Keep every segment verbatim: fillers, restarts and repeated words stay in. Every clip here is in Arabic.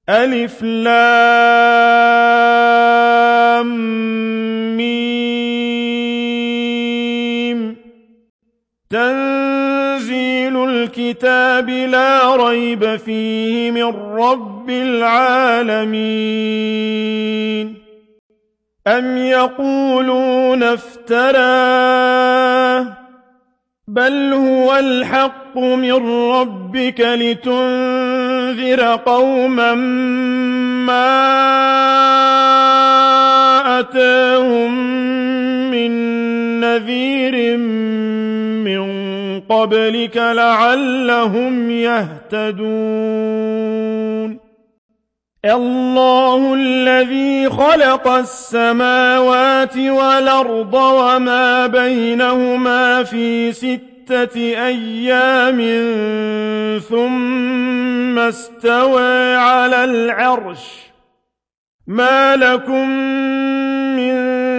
ألف لام ميم تنزيل الكتاب لا ريب فيه من رب العالمين أم يقولون افتراه بل هو الحق من ربك لتنذر قوما ما أتاهم من نذير من قبلك لعلهم يهتدون الله الذي خلق السماوات والأرض وما بينهما في ستة أيام ثم استوى على العرش ما لكم من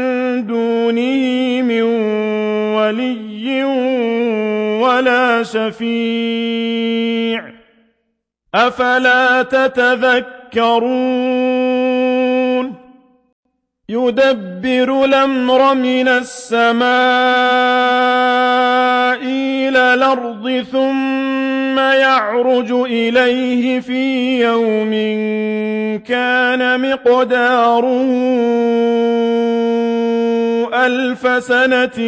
دونه من ولي ولا شفيع أفلا تتذكرون يدبر الأمر من السماء إلى الأرض ثم يعرج إليه في يوم كان مقداره ألف سنة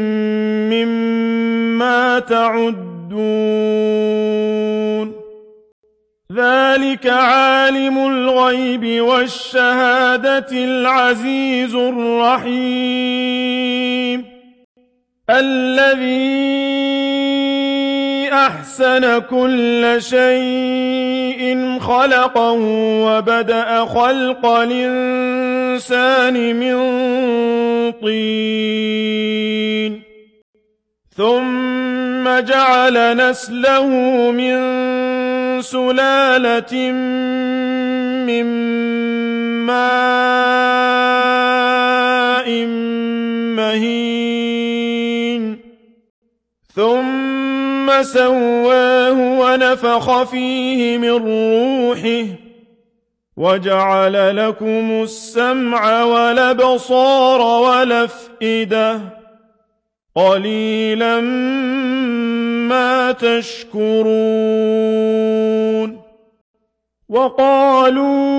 مما تعدون ذلك عالم الغيب والشهادة العزيز الرحيم الذي أحسن كل شيء خلقه وبدأ خلق الإنسان من طين ثم جعل نسله من سلالة من ماء مهين ثم سواه ونفخ فيه من روحه وجعل لكم السمع والأبصار والأفئدة قليلا ما تشكرون وقالوا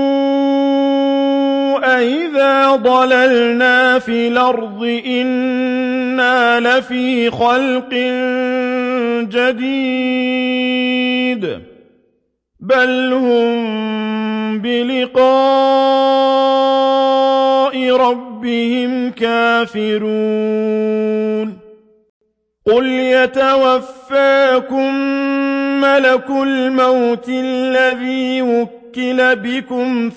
أئذا ضللنا في الأرض إنا لفي خلق جديد بل هم بلقاء ربهم كافرون قل يتوفاكم ملك الموت الذي وكل بكم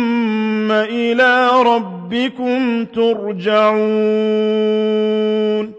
ثم إلى ربكم ترجعون